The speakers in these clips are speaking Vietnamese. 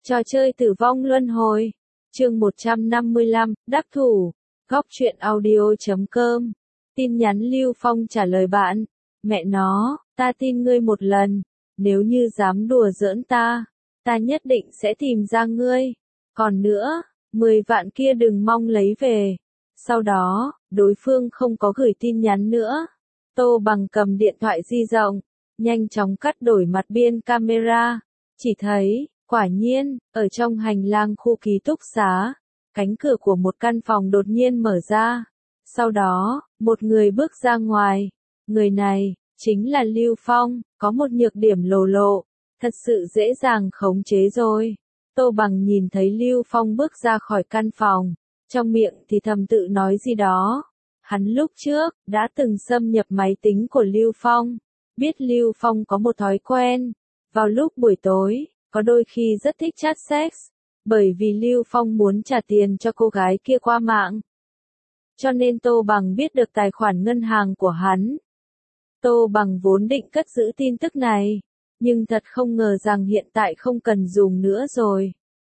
Trò chơi tử vong luân hồi. Chương 155, đắc thủ. Góc truyện audio.com. Tin nhắn Lưu Phong trả lời bạn. Mẹ nó, ta tin ngươi một lần. Nếu như dám đùa giỡn ta nhất định sẽ tìm ra ngươi. Còn nữa, 10 vạn kia đừng mong lấy về. Sau đó, đối phương không có gửi tin nhắn nữa. Tô Bằng cầm điện thoại di động, nhanh chóng cắt đổi mặt biên camera. Chỉ thấy, quả nhiên, ở trong hành lang khu ký túc xá, cánh cửa của một căn phòng đột nhiên mở ra. Sau đó, một người bước ra ngoài. Người này, chính là Lưu Phong, có một nhược điểm lồ lộ, thật sự dễ dàng khống chế rồi. Tô Bằng nhìn thấy Lưu Phong bước ra khỏi căn phòng, trong miệng thì thầm tự nói gì đó. Hắn lúc trước, đã từng xâm nhập máy tính của Lưu Phong, biết Lưu Phong có một thói quen. Vào lúc buổi tối, có đôi khi rất thích chat sex, bởi vì Lưu Phong muốn trả tiền cho cô gái kia qua mạng. Cho nên Tô Bằng biết được tài khoản ngân hàng của hắn. Tô Bằng vốn định cất giữ tin tức này, nhưng thật không ngờ rằng hiện tại không cần dùng nữa rồi.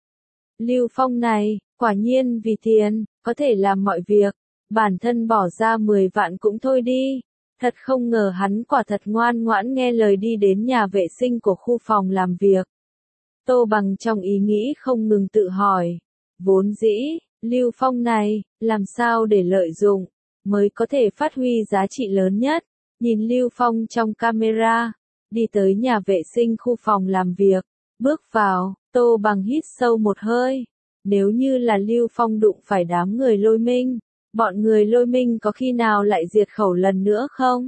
Lưu Phong này, quả nhiên vì tiền, có thể làm mọi việc, bản thân bỏ ra 10 vạn cũng thôi đi. Thật không ngờ hắn quả thật ngoan ngoãn nghe lời đi đến nhà vệ sinh của khu phòng làm việc. Tô Bằng trong ý nghĩ không ngừng tự hỏi, vốn dĩ, Lưu Phong này, làm sao để lợi dụng, mới có thể phát huy giá trị lớn nhất. Nhìn Lưu Phong trong camera, đi tới nhà vệ sinh khu phòng làm việc, bước vào, Tô Bằng hít sâu một hơi. Nếu như là Lưu Phong đụng phải đám người Lôi Minh, bọn người Lôi Minh có khi nào lại diệt khẩu lần nữa không?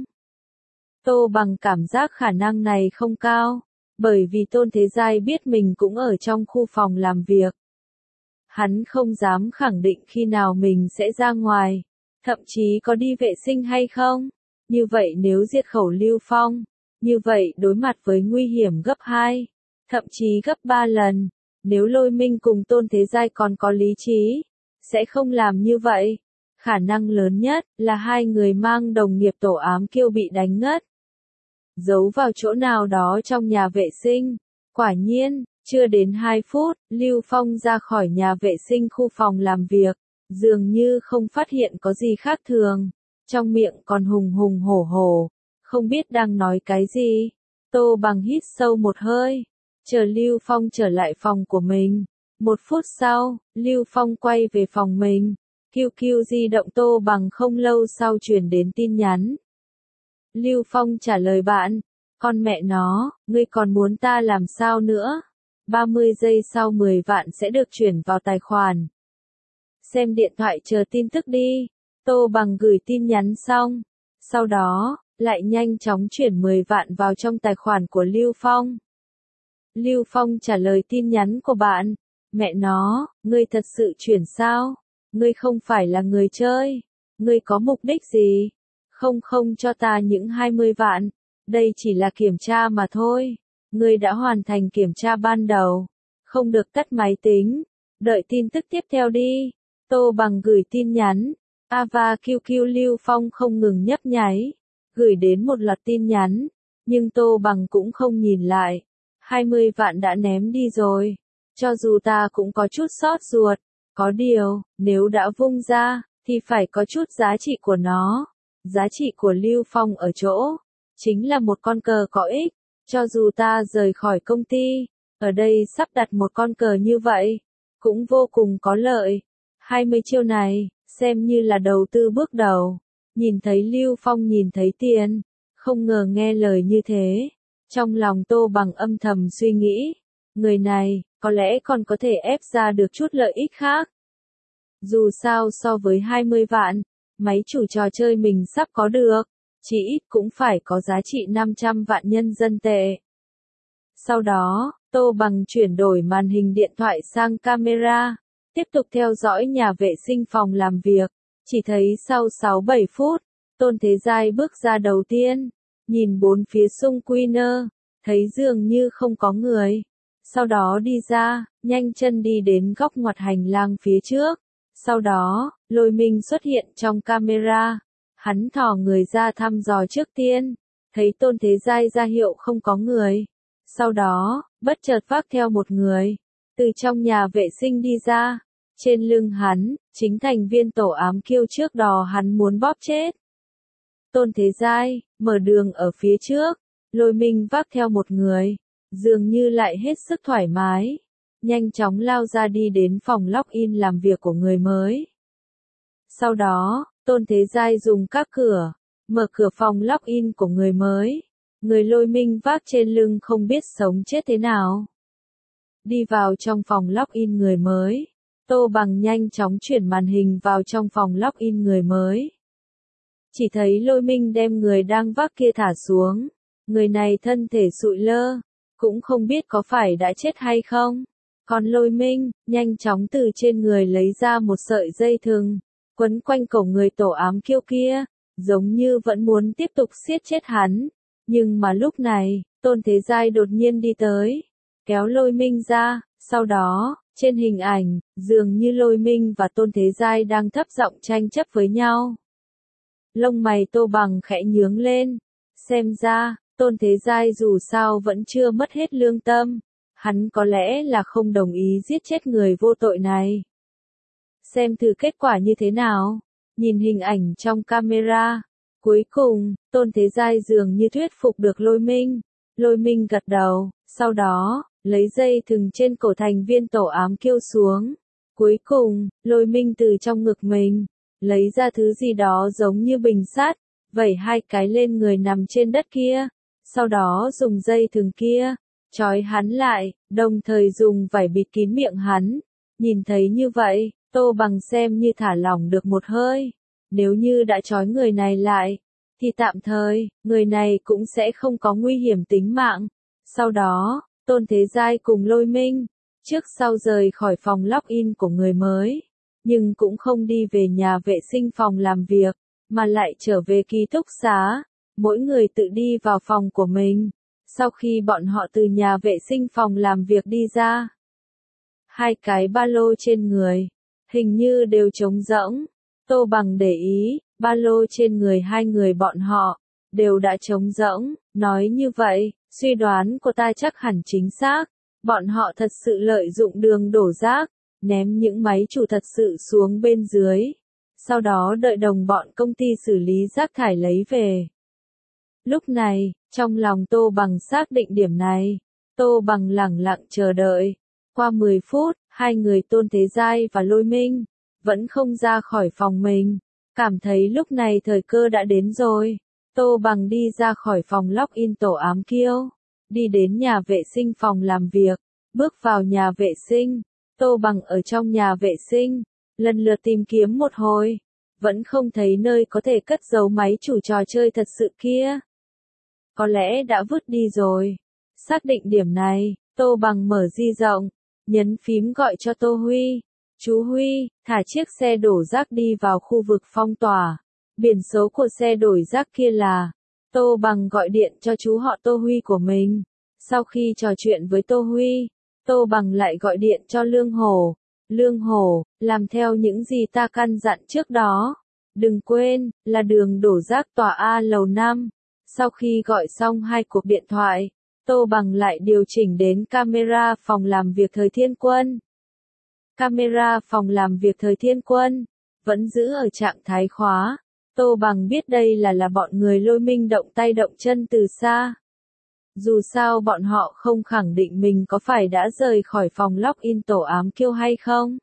Tô Bằng cảm giác khả năng này không cao, bởi vì Tôn Thế Giai biết mình cũng ở trong khu phòng làm việc. Hắn không dám khẳng định khi nào mình sẽ ra ngoài, thậm chí có đi vệ sinh hay không. Như vậy nếu diệt khẩu Lưu Phong, như vậy đối mặt với nguy hiểm gấp 2, thậm chí gấp 3 lần. Nếu Lôi Minh cùng Tôn Thế Giai còn có lý trí, sẽ không làm như vậy. Khả năng lớn nhất là hai người mang đồng nghiệp tổ ám Kiêu bị đánh ngất, giấu vào chỗ nào đó trong nhà vệ sinh. Quả nhiên, chưa đến 2 phút, Lưu Phong ra khỏi nhà vệ sinh khu phòng làm việc, dường như không phát hiện có gì khác thường, trong miệng còn hùng hùng hổ hổ, không biết đang nói cái gì. Tô Bằng hít sâu một hơi, chờ Lưu Phong trở lại phòng của mình. 1 phút sau, Lưu Phong quay về phòng mình. QQ di động Tô Bằng không lâu sau truyền đến tin nhắn. Lưu Phong trả lời bạn, con mẹ nó, ngươi còn muốn ta làm sao nữa? 30 giây sau 10 vạn sẽ được chuyển vào tài khoản. Xem điện thoại chờ tin tức đi. Tô Bằng gửi tin nhắn xong, sau đó, lại nhanh chóng chuyển 10 vạn vào trong tài khoản của Lưu Phong. Lưu Phong trả lời tin nhắn của bạn, mẹ nó, ngươi thật sự chuyển sao? Ngươi không phải là người chơi, ngươi có mục đích gì? Không cho ta những 20 vạn, đây chỉ là kiểm tra mà thôi. Ngươi đã hoàn thành kiểm tra ban đầu, không được tắt máy tính, đợi tin tức tiếp theo đi. Tô Bằng gửi tin nhắn, Ava QQ Lưu Phong không ngừng nhấp nháy, gửi đến một loạt tin nhắn, nhưng Tô Bằng cũng không nhìn lại. 20 vạn đã ném đi rồi, cho dù ta cũng có chút xót ruột, có điều, nếu đã vung ra, thì phải có chút giá trị của nó. Giá trị của Lưu Phong ở chỗ, chính là một con cờ có ích, cho dù ta rời khỏi công ty, ở đây sắp đặt một con cờ như vậy, cũng vô cùng có lợi. 20 chiêu này, xem như là đầu tư bước đầu. Nhìn thấy Lưu Phong nhìn thấy tiền, không ngờ nghe lời như thế. Trong lòng Tô Bằng âm thầm suy nghĩ, người này, có lẽ còn có thể ép ra được chút lợi ích khác. Dù sao so với 20 vạn, máy chủ trò chơi mình sắp có được, chỉ ít cũng phải có giá trị 500 vạn nhân dân tệ. Sau đó, Tô Bằng chuyển đổi màn hình điện thoại sang camera, tiếp tục theo dõi nhà vệ sinh phòng làm việc. Chỉ thấy sau 6-7 phút, Tôn Thế Giai bước ra đầu tiên, nhìn bốn phía xung quanh, thấy dường như không có người. Sau đó đi ra, nhanh chân đi đến góc ngoặt hành lang phía trước. Sau đó, Lôi Minh xuất hiện trong camera. Hắn thò người ra thăm dò trước tiên, thấy Tôn Thế Giai ra hiệu không có người. Sau đó, bất chợt vác theo một người. từ trong nhà vệ sinh đi ra. Trên lưng hắn, chính thành viên tổ ám kiêu trước đó hắn muốn bóp chết. Tôn Thế Giai, mở đường ở phía trước, Lôi Minh vác theo một người, dường như lại hết sức thoải mái, nhanh chóng lao ra đi đến phòng login làm việc của người mới. Sau đó, Tôn Thế Giai dùng các cửa, mở cửa phòng login của người mới, người Lôi Minh vác trên lưng không biết sống chết thế nào. Đi vào trong phòng login người mới, Tô Bằng nhanh chóng chuyển màn hình vào trong phòng login người mới. Chỉ thấy Lôi Minh đem người đang vác kia thả xuống, người này thân thể sụi lơ, cũng không biết có phải đã chết hay không. Còn Lôi Minh, nhanh chóng từ trên người lấy ra một sợi dây thừng, quấn quanh cổ người tổ ám kiêu kia, giống như vẫn muốn tiếp tục siết chết hắn. Nhưng mà lúc này, Tôn Thế Giai đột nhiên đi tới, kéo Lôi Minh ra, sau đó, trên hình ảnh, dường như Lôi Minh và Tôn Thế Giai đang thấp giọng tranh chấp với nhau. Lông mày Tô Bằng khẽ nhướng lên, xem ra, Tôn Thế Giai dù sao vẫn chưa mất hết lương tâm, hắn có lẽ là không đồng ý giết chết người vô tội này. Xem thử kết quả như thế nào, nhìn hình ảnh trong camera, cuối cùng, Tôn Thế Giai dường như thuyết phục được Lôi Minh gật đầu, sau đó, lấy dây thừng trên cổ thành viên tổ ám kiêu xuống. Cuối cùng, Lôi Minh từ trong ngực mình, lấy ra thứ gì đó giống như bình sắt, vẩy 2 cái lên người nằm trên đất kia, sau đó dùng dây thừng kia, trói hắn lại, đồng thời dùng vải bịt kín miệng hắn. Nhìn thấy như vậy, Tô Bằng xem như thả lỏng được một hơi, nếu như đã trói người này lại, thì tạm thời, người này cũng sẽ không có nguy hiểm tính mạng. Sau đó, Tôn Thế Giai cùng Lôi Minh, trước sau rời khỏi phòng login của người mới, nhưng cũng không đi về nhà vệ sinh phòng làm việc, mà lại trở về ký túc xá, mỗi người tự đi vào phòng của mình. Sau khi bọn họ từ nhà vệ sinh phòng làm việc đi ra, 2 cái ba lô trên người, hình như đều trống rỗng. Tô Bằng để ý, ba lô trên người 2 người bọn họ, đều đã trống rỗng. Nói như vậy, suy đoán của ta chắc hẳn chính xác, bọn họ thật sự lợi dụng đường đổ rác, ném những máy chủ thật sự xuống bên dưới, sau đó đợi đồng bọn công ty xử lý rác thải lấy về. Lúc này, trong lòng Tô Bằng xác định điểm này, Tô Bằng lẳng lặng chờ đợi. Qua 10 phút, 2 người Tôn Thế Giai và Lôi Minh vẫn không ra khỏi phòng mình, cảm thấy lúc này thời cơ đã đến rồi. Tô Bằng đi ra khỏi phòng login tổ ám kiêu, đi đến nhà vệ sinh phòng làm việc, bước vào nhà vệ sinh. Tô Bằng ở trong nhà vệ sinh, lần lượt tìm kiếm một hồi, vẫn không thấy nơi có thể cất giấu máy chủ trò chơi thật sự kia. Có lẽ đã vứt đi rồi. Xác định điểm này, Tô Bằng mở di động, nhấn phím gọi cho Tô Huy. Chú Huy, thả chiếc xe đổ rác đi vào khu vực phong tỏa. Biển số của xe đổi rác kia là. Tô Bằng gọi điện cho chú họ Tô Huy của mình. Sau khi trò chuyện với Tô Huy, Tô Bằng lại gọi điện cho Lương Hổ. Lương Hổ, làm theo những gì ta căn dặn trước đó. Đừng quên, là đường đổ rác tòa A lầu 5. Sau khi gọi xong 2 cuộc điện thoại, Tô Bằng lại điều chỉnh đến camera phòng làm việc Thời Thiên Quân. Camera phòng làm việc Thời Thiên Quân vẫn giữ ở trạng thái khóa. Tô Bằng biết đây là bọn người Lôi Minh động tay động chân từ xa. Dù sao bọn họ không khẳng định mình có phải đã rời khỏi phòng login tổ ám kiêu hay không.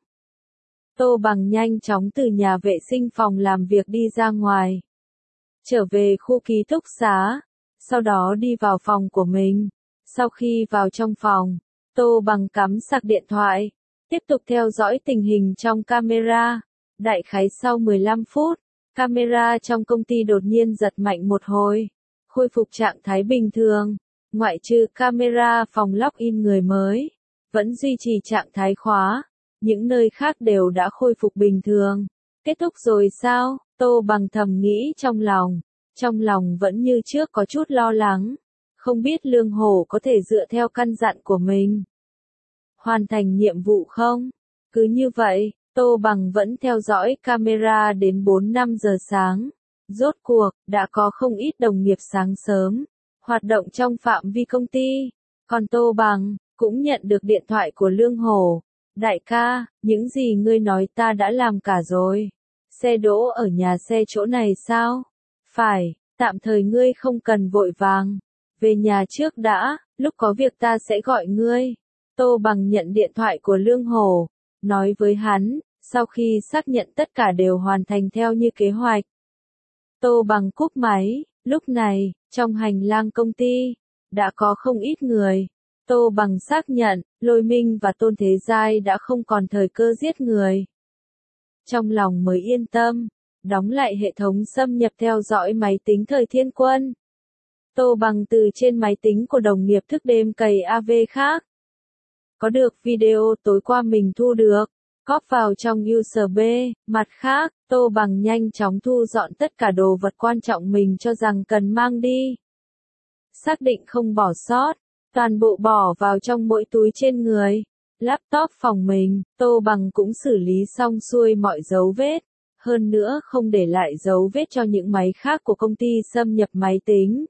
Tô Bằng nhanh chóng từ nhà vệ sinh phòng làm việc đi ra ngoài, trở về khu ký túc xá, sau đó đi vào phòng của mình. Sau khi vào trong phòng, Tô Bằng cắm sạc điện thoại, tiếp tục theo dõi tình hình trong camera. Đại khái sau 15 phút, camera trong công ty đột nhiên giật mạnh một hồi, khôi phục trạng thái bình thường, ngoại trừ camera phòng login người mới, vẫn duy trì trạng thái khóa, những nơi khác đều đã khôi phục bình thường. Kết thúc rồi sao? Tô Bằng thầm nghĩ trong lòng vẫn như trước có chút lo lắng, không biết Lương Hổ có thể dựa theo căn dặn của mình hoàn thành nhiệm vụ không? Cứ như vậy, Tô Bằng vẫn theo dõi camera đến 4-5 giờ sáng. Rốt cuộc, đã có không ít đồng nghiệp sáng sớm hoạt động trong phạm vi công ty. Còn Tô Bằng, cũng nhận được điện thoại của Lương Hổ. Đại ca, những gì ngươi nói ta đã làm cả rồi. Xe đỗ ở nhà xe chỗ này sao? Phải, tạm thời ngươi không cần vội vàng. Về nhà trước đã, lúc có việc ta sẽ gọi ngươi. Tô Bằng nhận điện thoại của Lương Hổ, nói với hắn, sau khi xác nhận tất cả đều hoàn thành theo như kế hoạch. Tô Bằng cúp máy, lúc này, trong hành lang công ty, đã có không ít người. Tô Bằng xác nhận, Lôi Minh và Tôn Thế Giai đã không còn thời cơ giết người. Trong lòng mới yên tâm, đóng lại hệ thống xâm nhập theo dõi máy tính Thời Thiên Quân. Tô Bằng từ trên máy tính của đồng nghiệp thức đêm cày AV khác. Có được video tối qua mình thu được, cóp vào trong USB, mặt khác, Tô Bằng nhanh chóng thu dọn tất cả đồ vật quan trọng mình cho rằng cần mang đi. Xác định không bỏ sót, toàn bộ bỏ vào trong mỗi túi trên người. Laptop phòng mình, Tô Bằng cũng xử lý xong xuôi mọi dấu vết, hơn nữa không để lại dấu vết cho những máy khác của công ty xâm nhập máy tính.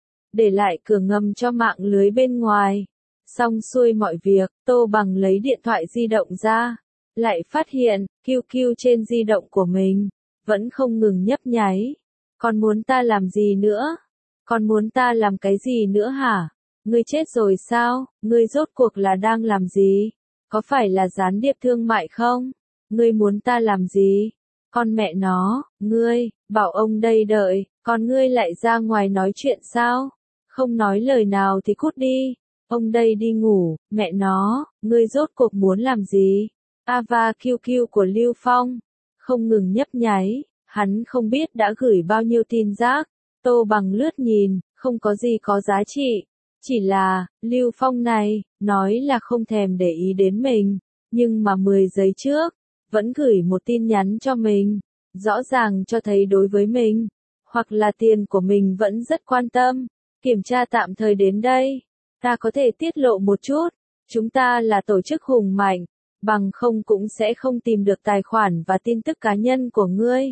Để lại cửa ngầm cho mạng lưới bên ngoài. Xong xuôi mọi việc, Tô Bằng lấy điện thoại di động ra, lại phát hiện, QQ trên di động của mình, vẫn không ngừng nhấp nháy. Còn muốn ta làm gì nữa? Còn muốn ta làm cái gì nữa hả? Ngươi chết rồi sao? Ngươi rốt cuộc là đang làm gì? Có phải là gián điệp thương mại không? Ngươi muốn ta làm gì? Con mẹ nó, ngươi, bảo ông đây đợi, còn ngươi lại ra ngoài nói chuyện sao? Không nói lời nào thì cút đi. Ông đây đi ngủ, mẹ nó, ngươi rốt cuộc muốn làm gì? Ava QQ của Lưu Phong, không ngừng nhấp nháy, hắn không biết đã gửi bao nhiêu tin rác. Tô Bằng lướt nhìn, không có gì có giá trị. Chỉ là, Lưu Phong này, nói là không thèm để ý đến mình, nhưng mà 10 giây trước, vẫn gửi một tin nhắn cho mình, rõ ràng cho thấy đối với mình, hoặc là tiền của mình vẫn rất quan tâm. Kiểm tra tạm thời đến đây, ta có thể tiết lộ một chút, chúng ta là tổ chức hùng mạnh, bằng không cũng sẽ không tìm được tài khoản và tin tức cá nhân của ngươi.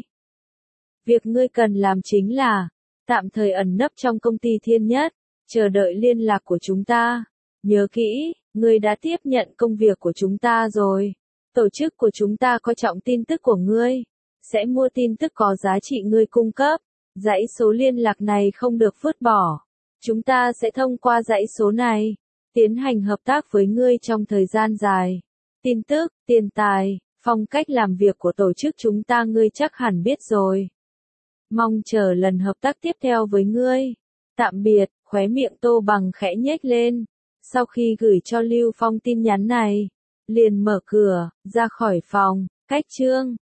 Việc ngươi cần làm chính là, tạm thời ẩn nấp trong công ty Thiên Nhất, chờ đợi liên lạc của chúng ta. Nhớ kỹ, ngươi đã tiếp nhận công việc của chúng ta rồi. Tổ chức của chúng ta coi trọng tin tức của ngươi, sẽ mua tin tức có giá trị ngươi cung cấp. Dãy số liên lạc này không được vứt bỏ. Chúng ta sẽ thông qua dãy số này, tiến hành hợp tác với ngươi trong thời gian dài. Tin tức, tiền tài, phong cách làm việc của tổ chức chúng ta ngươi chắc hẳn biết rồi. Mong chờ lần hợp tác tiếp theo với ngươi. Tạm biệt, khóe miệng Tô Bằng khẽ nhếch lên. Sau khi gửi cho Lưu Phong tin nhắn này, liền mở cửa, ra khỏi phòng, cách chương.